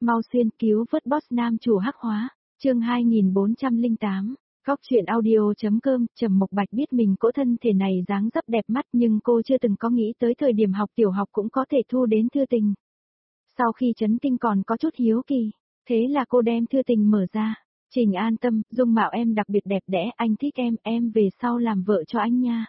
Mau xuyên cứu vớt boss nam chủ hắc hóa, chương 2408. Góc truyện audio.com. Trầm Mộc Bạch biết mình cỗ thân thể này dáng dấp đẹp mắt nhưng cô chưa từng có nghĩ tới thời điểm học tiểu học cũng có thể thu đến thư tình. Sau khi chấn kinh còn có chút hiếu kỳ, thế là cô đem thư tình mở ra. Trình An Tâm, dung mạo em đặc biệt đẹp đẽ, anh thích em về sau làm vợ cho anh nha.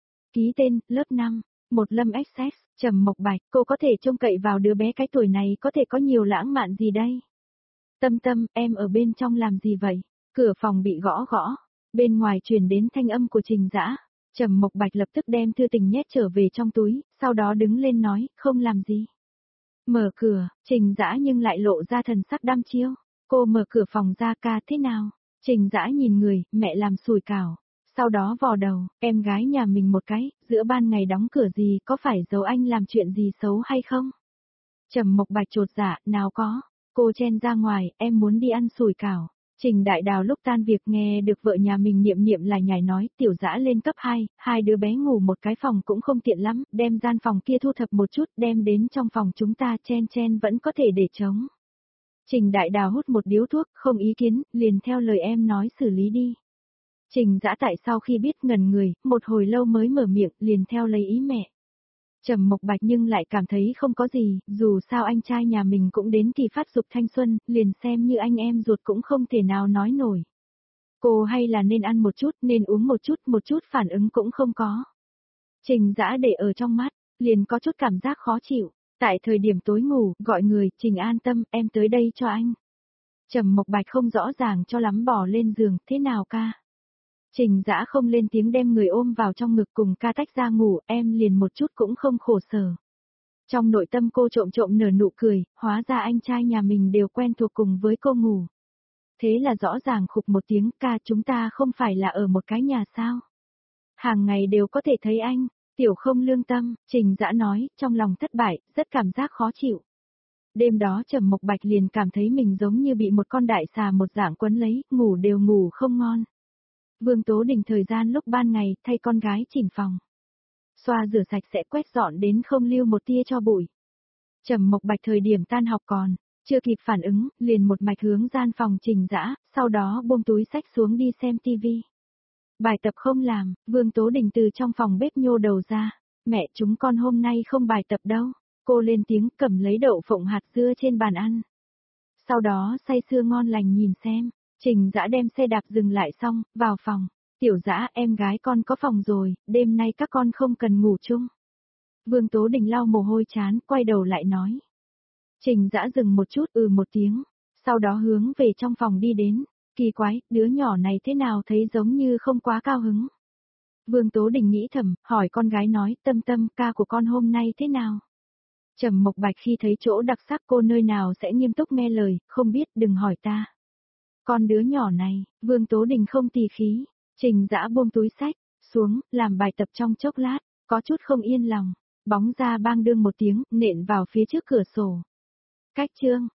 Ký tên, lớp 5, một Lâm XX, Trầm Mộc Bạch, cô có thể trông cậy vào đứa bé cái tuổi này có thể có nhiều lãng mạn gì đây? Tâm Tâm, em ở bên trong làm gì vậy? Cửa phòng bị gõ gõ, bên ngoài truyền đến thanh âm của Trình Dã. Trầm Mộc Bạch lập tức đem thư tình nhét trở về trong túi, sau đó đứng lên nói, không làm gì. Mở cửa, Trình Dã nhưng lại lộ ra thần sắc đăm chiêu. Cô mở cửa phòng ra, ca thế nào? Trình Dã nhìn người, mẹ làm sủi cảo. Sau đó vò đầu, em gái nhà mình một cái, giữa ban ngày đóng cửa gì, có phải giấu anh làm chuyện gì xấu hay không? Trầm Mộc Bạch chột dạ, nào có. Cô chen ra ngoài, em muốn đi ăn sủi cảo. Trình Đại Đào lúc tan việc nghe được vợ nhà mình niệm lại nhảy nói, Tiểu Dã lên cấp 2, hai đứa bé ngủ một cái phòng cũng không tiện lắm, đem gian phòng kia thu thập một chút, đem đến trong phòng chúng ta chen vẫn có thể để trống. Trình Đại Đào hút một điếu thuốc, không ý kiến, liền theo lời em nói xử lý đi. Trình Dã tại sau khi biết ngẩn người, một hồi lâu mới mở miệng, liền theo lấy ý mẹ. Trầm Mộc Bạch nhưng lại cảm thấy không có gì, dù sao anh trai nhà mình cũng đến kỳ phát dục thanh xuân, liền xem như anh em ruột cũng không thể nào nói nổi. Cô hay là nên ăn một chút, nên uống một chút phản ứng cũng không có. Trình Dã để ở trong mắt, liền có chút cảm giác khó chịu. Tại thời điểm tối ngủ, gọi người, Trình An Tâm, em tới đây cho anh. Trầm Mộc Bạch không rõ ràng cho lắm bỏ lên giường, thế nào ca? Trình Dã không lên tiếng đem người ôm vào trong ngực cùng ca tách ra ngủ, em liền một chút cũng không khổ sở. Trong nội tâm cô trộm nở nụ cười, hóa ra anh trai nhà mình đều quen thuộc cùng với cô ngủ. Thế là rõ ràng khục một tiếng, ca chúng ta không phải là ở một cái nhà sao? Hàng ngày đều có thể thấy anh, tiểu không lương tâm, Trình Dã nói, trong lòng thất bại, rất cảm giác khó chịu. Đêm đó Trầm Mộc Bạch liền cảm thấy mình giống như bị một con đại xà một dạng quấn lấy, ngủ đều ngủ không ngon. Vương Tố Đình thời gian lúc ban ngày thay con gái chỉnh phòng. Xoa rửa sạch sẽ quét dọn đến không lưu một tia cho bụi. Trầm Mộc Bạch thời điểm tan học còn, chưa kịp phản ứng, liền một mạch hướng gian phòng Trình Dã, sau đó buông túi sách xuống đi xem tivi. Bài tập không làm, Vương Tố Đình từ trong phòng bếp nhô đầu ra. Mẹ chúng con hôm nay không bài tập đâu. Cô lên tiếng cầm lấy đậu phộng hạt dưa trên bàn ăn. Sau đó say sưa ngon lành nhìn xem. Trình Dã đem xe đạp dừng lại xong, vào phòng. Tiểu Dã, em gái con có phòng rồi, đêm nay các con không cần ngủ chung. Vương Tố Đình lau mồ hôi chán, quay đầu lại nói. Trình Dã dừng một chút, một tiếng, sau đó hướng về trong phòng đi đến. Kỳ quái, đứa nhỏ này thế nào thấy giống như không quá cao hứng. Vương Tố Đình nghĩ thầm, hỏi con gái nói, Tâm Tâm, ca của con hôm nay thế nào? Trầm Mộc Bạch khi thấy chỗ đặc sắc cô nơi nào sẽ nghiêm túc nghe lời, không biết, đừng hỏi ta. Con đứa nhỏ này, Vương Tố Đình không tì khí. Trình Dã buông túi sách xuống, làm bài tập trong chốc lát, có chút không yên lòng. Bóng ra bang đương một tiếng, nện vào phía trước cửa sổ. Cách chương,